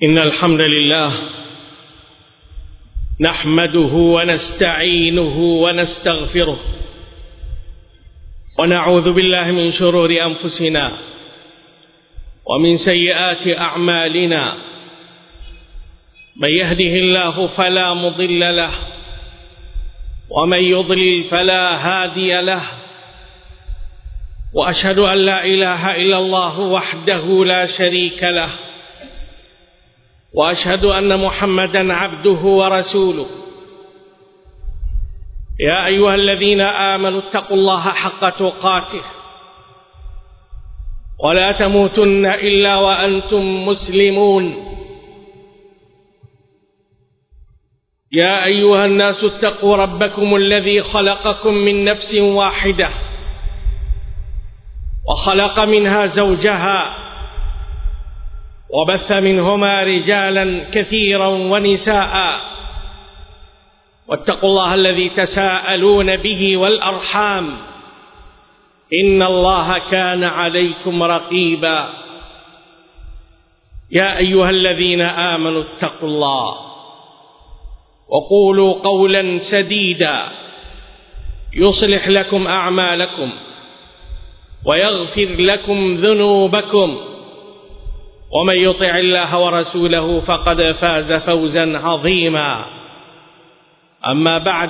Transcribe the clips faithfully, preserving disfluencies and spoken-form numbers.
إن الحمد لله نحمده ونستعينه ونستغفره ونعوذ بالله من شرور أنفسنا ومن سيئات أعمالنا. من يهده الله فلا مضل له ومن يضلل فلا هادي له، وأشهد أن لا إله إلا الله وحده لا شريك له، وأشهد أن محمدا عبده ورسوله. يا أيها الذين آمنوا اتقوا الله حق تقاته ولا تموتن إلا وأنتم مسلمون. يا أيها الناس اتقوا ربكم الذي خلقكم من نفس واحدة وخلق منها زوجها وبث منهما رجالا كثيرا ونساء، واتقوا الله الذي تساءلون به والأرحام إن الله كان عليكم رقيبا. يا أيها الذين آمنوا اتقوا الله وقولوا قولا سديدا يصلح لكم أعمالكم ويغفر لكم ذنوبكم، ومن يطع الله ورسوله فقد فاز فوزا عظيما. أما بعد،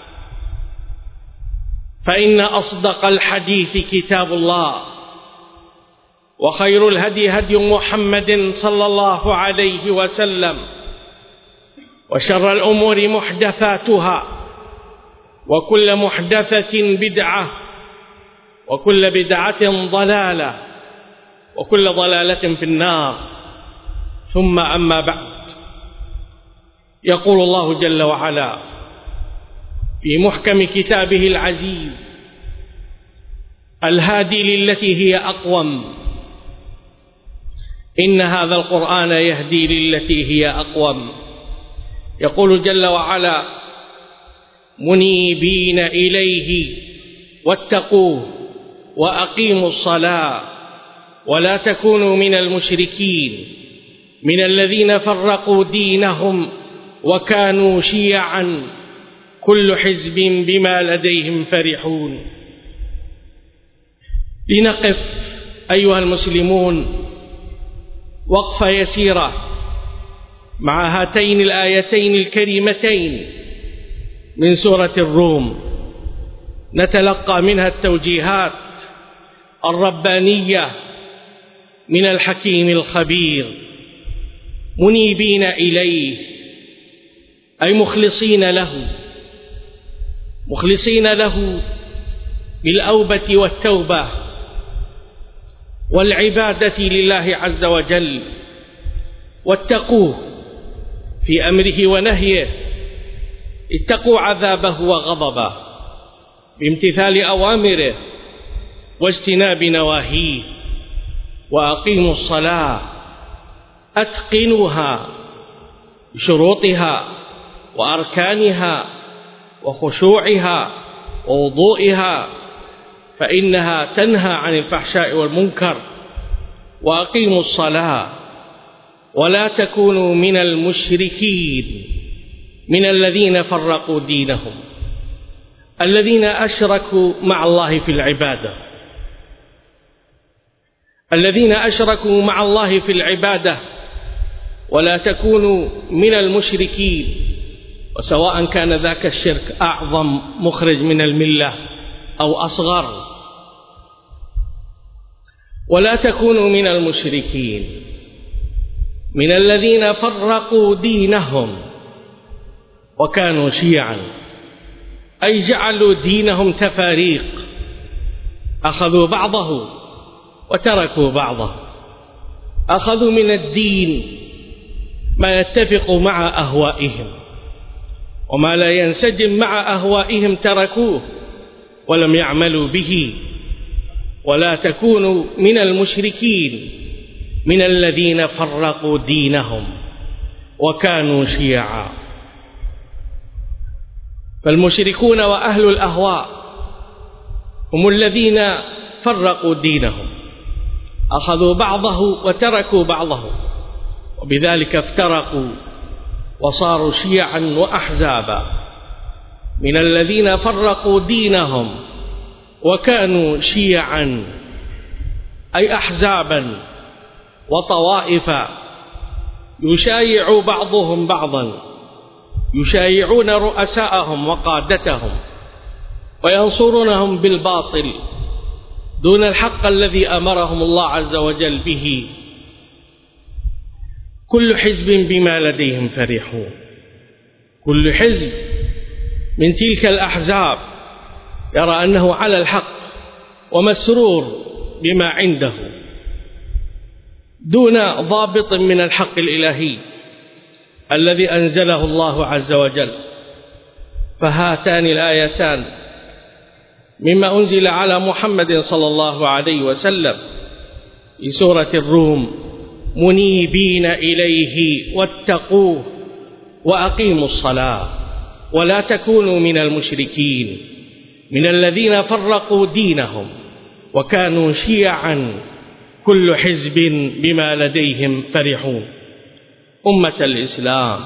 فإن أصدق الحديث كتاب الله، وخير الهدي هدي محمد صلى الله عليه وسلم، وشر الأمور محدثاتها، وكل محدثة بدعة، وكل بدعة ضلالة، وكل ضلالة في النار. ثم أما بعد، يقول الله جل وعلا في محكم كتابه العزيز الهادي للتي هي أقوم: إن هذا القرآن يهدي للتي هي أقوم. يقول جل وعلا: منيبين إليه واتقوه وأقيموا الصلاة ولا تكونوا من المشركين من الذين فرقوا دينهم وكانوا شيعا كل حزب بما لديهم فرحون. لنقف أيها المسلمون وقفة يسيرة مع هاتين الآيتين الكريمتين من سورة الروم، نتلقى منها التوجيهات الربانية من الحكيم الخبير. منيبين إليه أي مخلصين له، مخلصين له بالأوبة والتوبة والعبادة لله عز وجل، واتقوه في أمره ونهيه، اتقوا عذابه وغضبه بامتثال أوامره واجتناب نواهيه، وأقيموا الصلاة أتقنوها بشروطها وأركانها وخشوعها ووضوئها، فإنها تنهى عن الفحشاء والمنكر. وأقيموا الصلاة ولا تكونوا من المشركين من الذين فرقوا دينهم، الذين أشركوا مع الله في العبادة، الذين أشركوا مع الله في العبادة. ولا تكونوا من المشركين، وسواء كان ذاك الشرك أعظم مخرج من الملة أو أصغر. ولا تكونوا من المشركين من الذين فرقوا دينهم وكانوا شيعا، أي جعلوا دينهم تفاريق، أخذوا بعضه وتركوا بعضه. أخذوا من الدين ما يتفق مع أهوائهم، وما لا ينسجم مع أهوائهم تركوه ولم يعملوا به. ولا تكونوا من المشركين من الذين فرقوا دينهم وكانوا شيعا. فالمشركون وأهل الأهواء هم الذين فرقوا دينهم، أخذوا بعضه وتركوا بعضه، وبذلك افترقوا وصاروا شيعا وأحزابا، من الذين فرقوا دينهم وكانوا شيعا أي أحزابا وطوائف يشايع بعضهم بعضا، يشايعون رؤساءهم وقادتهم وينصرونهم بالباطل دون الحق الذي أمرهم الله عز وجل به. كل حزب بما لديهم فرحون، كل حزب من تلك الأحزاب يرى أنه على الحق ومسرور بما عنده دون ضابط من الحق الإلهي الذي أنزله الله عز وجل. فهاتان الآيتان مما أنزل على محمد صلى الله عليه وسلم في سورة الروم: منيبين إليه واتقوه وأقيموا الصلاة ولا تكونوا من المشركين من الذين فرقوا دينهم وكانوا شيعا كل حزب بما لديهم فرحون. أمة الإسلام،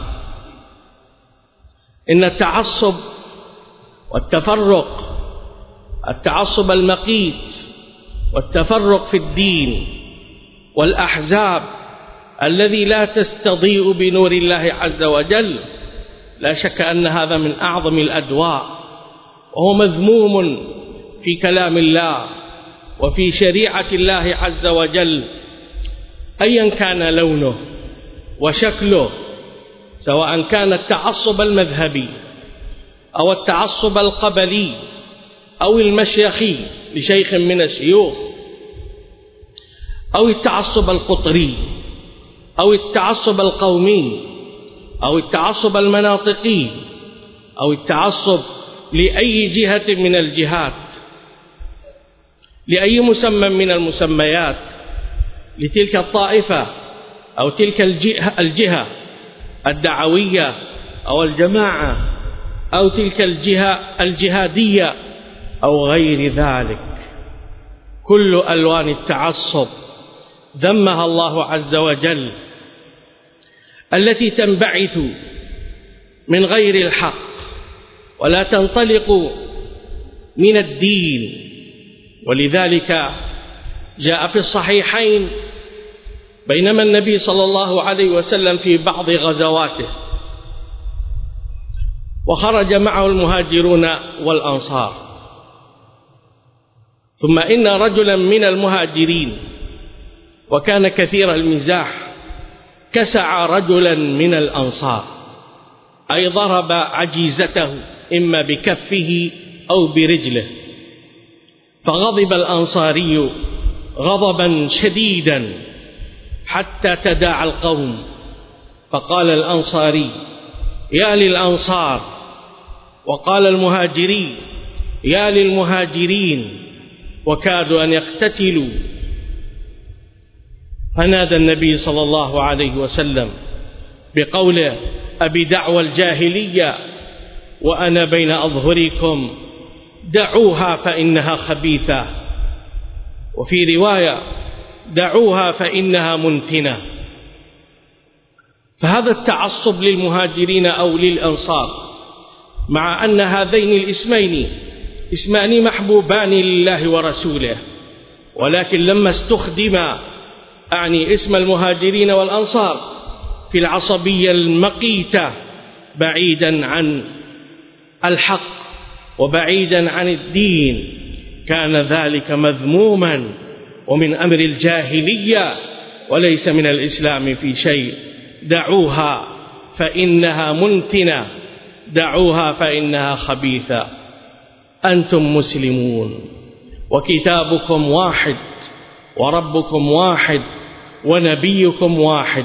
إن التعصب والتفرق، التعصب المقيت والتفرق في الدين والأحزاب الذي لا تستضيء بنور الله عز وجل، لا شك أن هذا من أعظم الأدواء، وهو مذموم في كلام الله وفي شريعة الله عز وجل أيا كان لونه وشكله، سواء كان التعصب المذهبي أو التعصب القبلي أو المشيخي لشيخ من الشيوخ، أو التعصب القطري أو التعصب القومي أو التعصب المناطقي أو التعصب لأي جهة من الجهات، لأي مسمى من المسميات، لتلك الطائفة أو تلك الجهة, الجهة الدعوية أو الجماعة أو تلك الجهة الجهادية أو غير ذلك. كل ألوان التعصب ذمها الله عز وجل، التي تنبعث من غير الحق ولا تنطلق من الدين. ولذلك جاء في الصحيحين بينما النبي صلى الله عليه وسلم في بعض غزواته وخرج معه المهاجرون والأنصار، ثم إن رجلا من المهاجرين وكان كثير المزاح كسع رجلا من الأنصار، أي ضرب عجيزته إما بكفه أو برجله، فغضب الأنصاري غضبا شديدا حتى تداعى القوم، فقال الأنصاري: يا للأنصار، وقال المهاجري: يا للمهاجرين، وكادوا أن يقتتلوا. فنادى النبي صلى الله عليه وسلم بقوله: أبي دعوى الجاهلية وأنا بين أظهركم، دعوها فإنها خبيثة، وفي رواية: دعوها فإنها منتنة. فهذا التعصب للمهاجرين أو للأنصار، مع أن هذين الاسمين اسمان محبوبان لله ورسوله، ولكن لما استخدم أعني اسم المهاجرين والأنصار في العصبية المقيتة بعيدا عن الحق وبعيدا عن الدين، كان ذلك مذموما ومن أمر الجاهلية وليس من الإسلام في شيء. دعوها فإنها منتنة، دعوها فإنها خبيثة. أنتم مسلمون وكتابكم واحد وربكم واحد ونبيكم واحد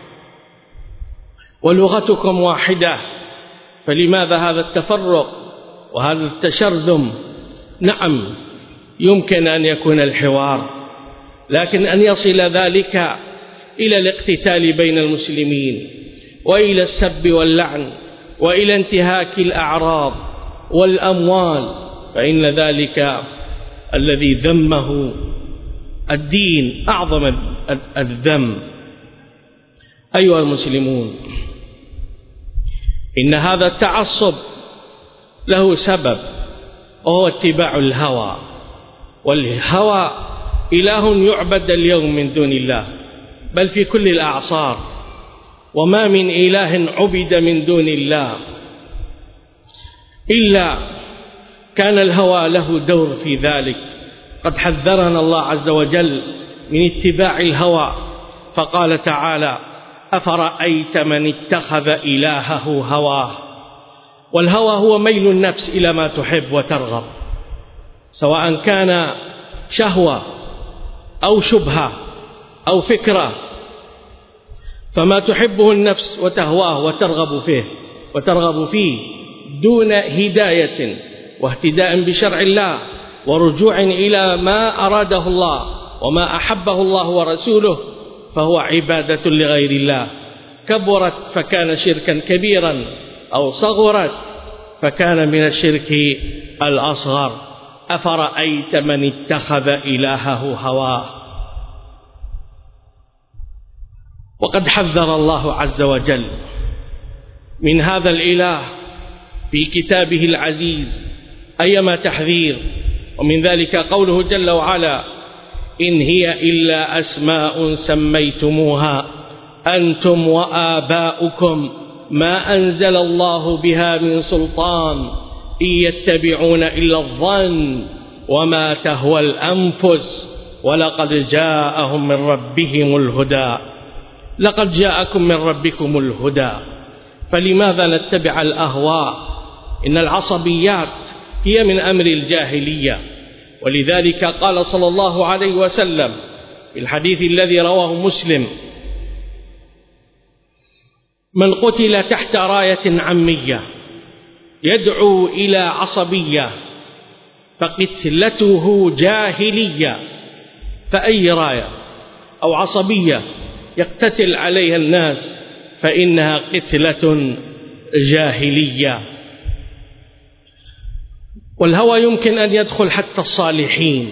ولغتكم واحدة، فلماذا هذا التفرق وهذا التشرذم؟ نعم، يمكن أن يكون الحوار، لكن أن يصل ذلك إلى الاقتتال بين المسلمين وإلى السب واللعن وإلى انتهاك الأعراض والأموال، فإن ذلك الذي ذمه الدين أعظم الذم. أيها المسلمون، إن هذا التعصب له سبب، وهو اتباع الهوى، والهوى إله يعبد اليوم من دون الله، بل في كل الأعصار، وما من إله عبد من دون الله إلا كان الهوى له دور في ذلك. قد حذرنا الله عز وجل من اتباع الهوى، فقال تعالى: أفرأيت من اتخذ إلهه هواه. والهوى هو ميل النفس إلى ما تحب وترغب، سواء كان شهوة أو شبهة أو فكرة، فما تحبه النفس وتهواه وترغب فيه وترغب فيه دون هداية واهتداء بشرع الله ورجوع إلى ما أراده الله وما أحبه الله ورسوله، فهو عبادة لغير الله، كبرت فكان شركا كبيرا، أو صغرت فكان من الشرك الأصغر. أفرأيت من اتخذ إلهه هواه. وقد حذر الله عز وجل من هذا الإله في كتابه العزيز أيما تحذير، ومن ذلك قوله جل وعلا: إن هي إلا أسماء سميتموها أنتم وآباؤكم ما أنزل الله بها من سلطان إن يتبعون إلا الظن وما تهوى الأنفس ولقد جاءهم من ربهم الهدى. لقد جاءكم من ربكم الهدى، فلماذا نتبع الأهواء؟ إن العصبيات هي من أمر الجاهلية، ولذلك قال صلى الله عليه وسلم في الحديث الذي رواه مسلم: من قتل تحت راية عمية يدعو إلى عصبية فقتلته جاهلية. فأي راية أو عصبية يقتتل عليها الناس فإنها قتلة جاهلية. والهوى يمكن أن يدخل حتى الصالحين،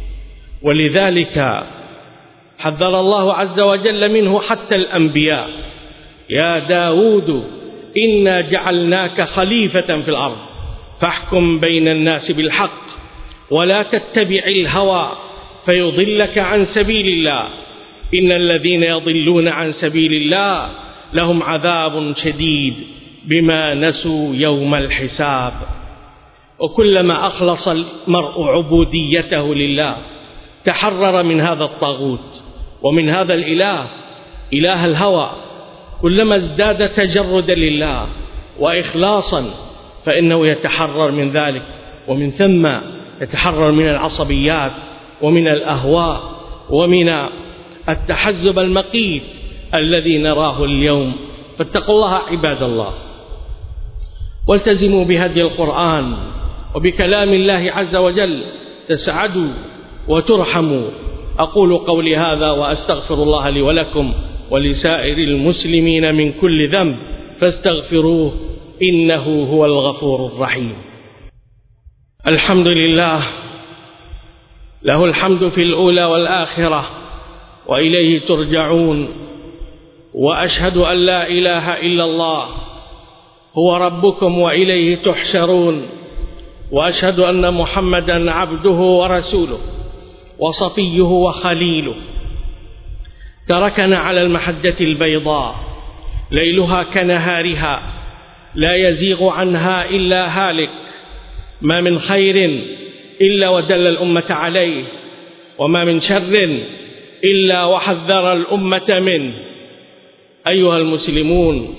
ولذلك حذر الله عز وجل منه حتى الأنبياء: يا داود إنا جعلناك خليفة في الأرض فاحكم بين الناس بالحق ولا تتبع الهوى فيضلك عن سبيل الله إن الذين يضلون عن سبيل الله لهم عذاب شديد بما نسوا يوم الحساب. وكلما أخلص المرء عبوديته لله تحرر من هذا الطاغوت ومن هذا الإله إله الهوى، كلما ازداد تجردا لله وإخلاصا فإنه يتحرر من ذلك، ومن ثم يتحرر من العصبيات ومن الأهواء ومن التحزب المقيت الذي نراه اليوم. فاتقوا الله عباد الله، والتزموا بهدي القرآن وبكلام الله عز وجل تسعدوا وترحموا. أقول قولي هذا وأستغفر الله لي ولكم ولسائر المسلمين من كل ذنب فاستغفروه إنه هو الغفور الرحيم. الحمد لله، له الحمد في الأولى والآخرة وإليه ترجعون. وأشهد أن لا إله إلا الله هو ربكم وإليه تحشرون. وأشهد أن محمدا عبده ورسوله وصفيه وخليله، تركنا على المحجة البيضاء ليلها كنهارها لا يزيغ عنها إلا هالك، ما من خير إلا ودل الأمة عليه، وما من شر إلا وحذر الأمة منه. أيها المسلمون،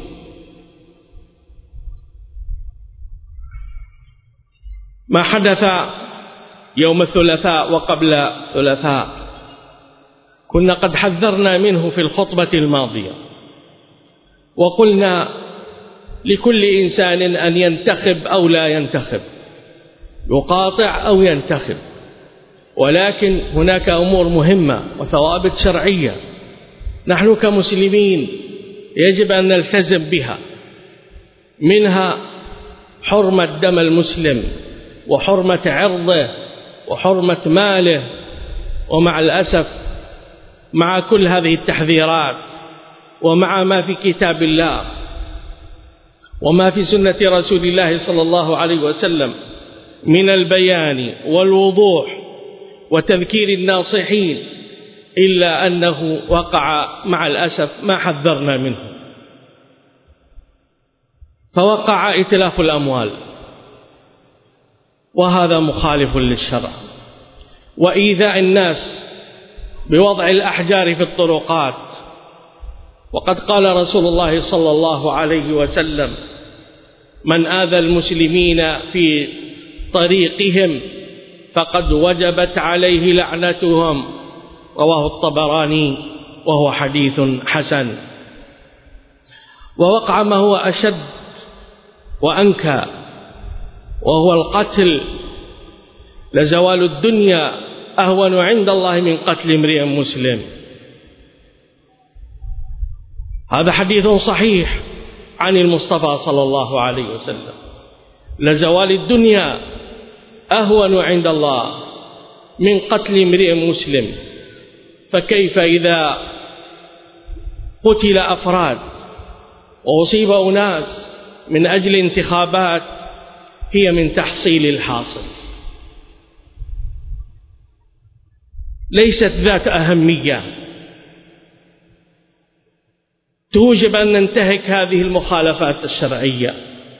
ما حدث يوم الثلاثاء وقبل الثلاثاء كنا قد حذرنا منه في الخطبة الماضية، وقلنا لكل إنسان أن ينتخب أو لا ينتخب، يقاطع أو ينتخب، ولكن هناك أمور مهمة وثوابت شرعية نحن كمسلمين يجب أن نلتزم بها، منها حرمة دم المسلم وحرمة عرضه وحرمة ماله. ومع الأسف مع كل هذه التحذيرات ومع ما في كتاب الله وما في سنة رسول الله صلى الله عليه وسلم من البيان والوضوح وتذكير الناصحين، إلا أنه وقع مع الأسف ما حذرنا منه، فوقع إتلاف الأموال، وهذا مخالف للشرع، وإيذاء الناس بوضع الأحجار في الطرقات. وقد قال رسول الله صلى الله عليه وسلم: من آذى المسلمين في طريقهم فقد وجبت عليه لعنتهم، رواه الطبراني وهو حديث حسن. ووقع ما هو أشد وأنكى، وهو القتل. لزوال الدنيا أهون عند الله من قتل امرئ مسلم. هذا حديث صحيح عن المصطفى صلى الله عليه وسلم: لزوال الدنيا أهون عند الله من قتل امرئ مسلم. فكيف إذا قتل أفراد وأصيب أناس من أجل انتخابات هي من تحصيل الحاصل، ليست ذات أهمية توجب أن ننتهك هذه المخالفات الشرعية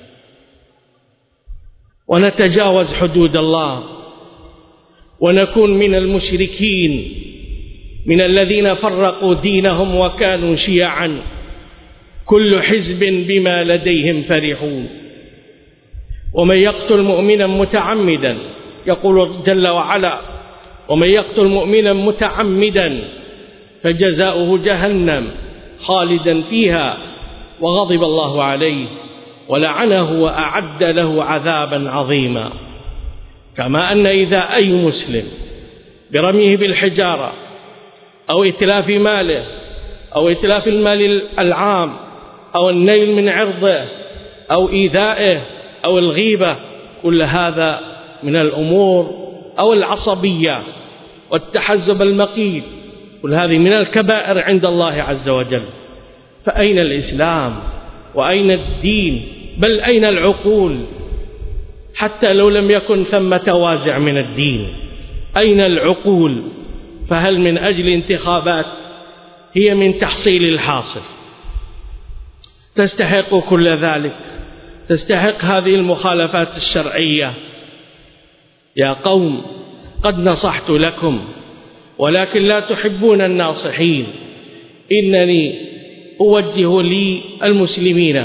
ونتجاوز حدود الله ونكون من المشركين، من الذين فرقوا دينهم وكانوا شيعا، كل حزب بما لديهم فرحون. ومن يقتل مؤمنا متعمدا، يقول جل وعلا: ومن يقتل مؤمنا متعمدا فجزاؤه جهنم خالدا فيها وغضب الله عليه ولعنه وأعد له عذابا عظيما. كما أن إذا أي مسلم برميه بالحجارة أو إتلاف ماله أو إتلاف المال العام أو النيل من عرضه أو إيذائه أو الغيبة، كل هذا من الأمور، أو العصبية والتحزب المقيت، كل هذه من الكبائر عند الله عز وجل. فأين الإسلام وأين الدين؟ بل أين العقول؟ حتى لو لم يكن ثمة وازع من الدين، أين العقول؟ فهل من أجل انتخابات هي من تحصيل الحاصل؟ تستحق كل ذلك، تستحق هذه المخالفات الشرعية. يا قوم قد نصحت لكم ولكن لا تحبون الناصحين. إنني أوجه لي المسلمين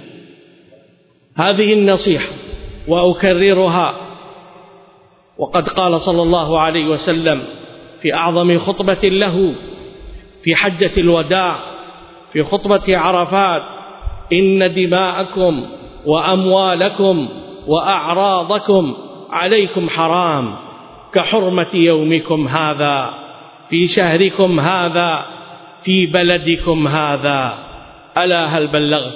هذه النصيحة وأكررها. وقد قال صلى الله عليه وسلم في أعظم خطبة له في حجة الوداع، في خطبة عرفات: إن دماءكم وأموالكم وأعراضكم عليكم حرام كحرمة يومكم هذا في شهركم هذا في بلدكم هذا. ألا هل بلغت؟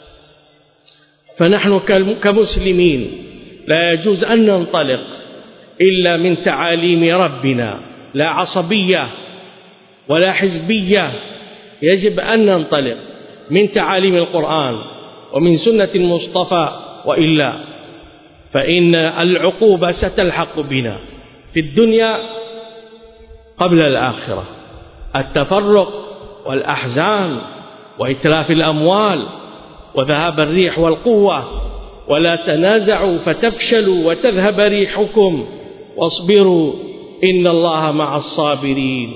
فنحن كمسلمين لا يجوز أن ننطلق إلا من تعاليم ربنا، لا عصبية ولا حزبية، يجب أن ننطلق من تعاليم القرآن ومن سنة المصطفى، وإلا فإن العقوبة ستلحق بنا في الدنيا قبل الآخرة. التفرق والأحزان وإتلاف الأموال وذهاب الريح والقوة. ولا تنازعوا فتفشلوا وتذهب ريحكم واصبروا إن الله مع الصابرين.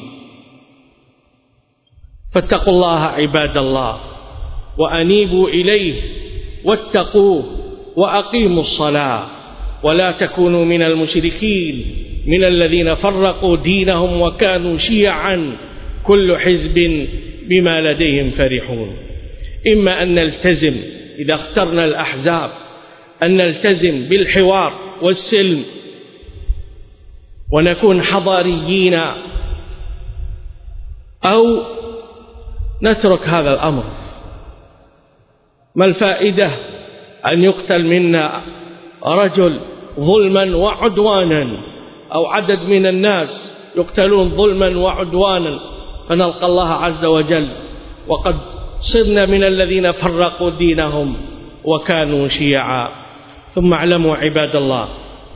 فاتقوا الله عباد الله وأنيبوا إليه واتقوه وأقيموا الصلاة، ولا تكونوا من المشركين من الذين فرقوا دينهم وكانوا شيعا كل حزب بما لديهم فرحون. إما أن نلتزم إذا اخترنا الأحزاب أن نلتزم بالحوار والسلم ونكون حضاريين، أو نترك هذا الأمر. ما الفائدة أن يقتل منا رجل ظلما وعدوانا، أو عدد من الناس يقتلون ظلما وعدوانا، فنلقى الله عز وجل وقد صرنا من الذين فرقوا دينهم وكانوا شيعا. ثم اعلموا عباد الله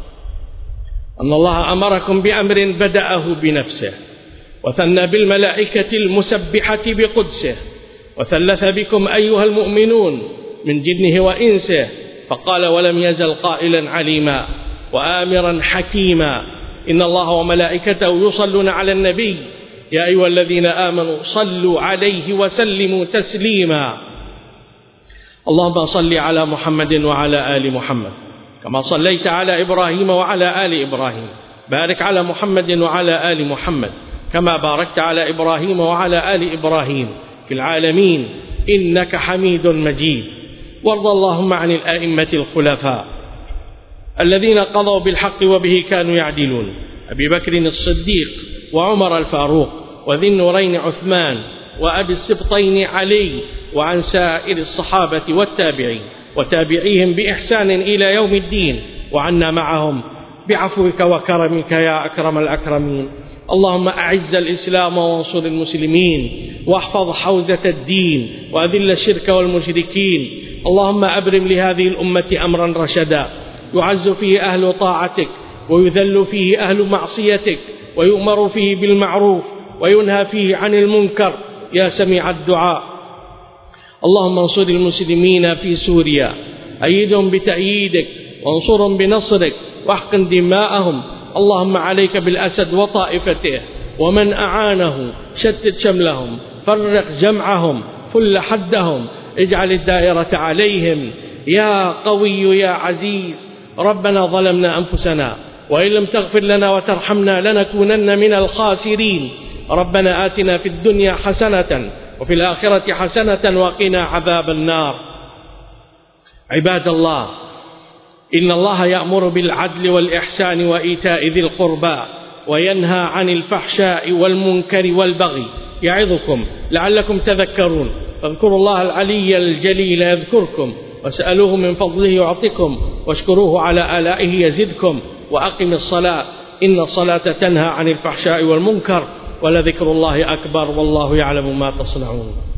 أن الله أمركم بأمر بدأه بنفسه، وثنى بالملائكة المسبحة بقدسه، وثلث بكم أيها المؤمنون من جنه وإنسه، فقال ولم يزل قائلا عليما وآمرا حكيما: إن الله وملائكته يصلون على النبي يا أيها الذين آمنوا صلوا عليه وسلموا تسليما. اللهم صل على محمد وعلى آل محمد كما صليت على إبراهيم وعلى آل إبراهيم. بارك على محمد وعلى آل محمد كما باركت على إبراهيم وعلى آل إبراهيم في العالمين إنك حميد مجيد. وارض اللهم عن الأئمة الخلفاء الذين قضوا بالحق وبه كانوا يعدلون: أبي بكر الصديق وعمر الفاروق وذي النورين عثمان وأبي السبطين علي، وعن سائر الصحابة والتابعين وتابعيهم بإحسان إلى يوم الدين، وعنا معهم بعفوك وكرمك يا أكرم الأكرمين. اللهم أعز الإسلام وانصر المسلمين، واحفظ حوزة الدين، وأذل الشرك والمشركين. اللهم أبرم لهذه الأمة أمرا رشدا يعز فيه أهل طاعتك ويذل فيه أهل معصيتك، ويؤمر فيه بالمعروف وينهى فيه عن المنكر يا سميع الدعاء. اللهم انصر المسلمين في سوريا، أيدهم بتأييدك وانصرهم بنصرك واحقن دماءهم. اللهم عليك بالأسد وطائفته ومن أعانه، شتت شملهم، فرق جمعهم، فل حدهم، اجعل الدائرة عليهم يا قوي يا عزيز. ربنا ظلمنا أنفسنا وإن لم تغفر لنا وترحمنا لنكونن من الخاسرين. ربنا آتنا في الدنيا حسنة وفي الآخرة حسنة وقنا عذاب النار. عباد الله، إن الله يأمر بالعدل والإحسان وإيتاء ذي القربى وينهى عن الفحشاء والمنكر والبغي يعظكم لعلكم تذكرون. فاذكروا الله العلي الجليل يذكركم، واسألوه من فضله يعطكم، واشكروه على آلائه يزدكم، وأقم الصلاة إن الصلاة تنهى عن الفحشاء والمنكر، ولذكر الله أكبر والله يعلم ما تصنعون.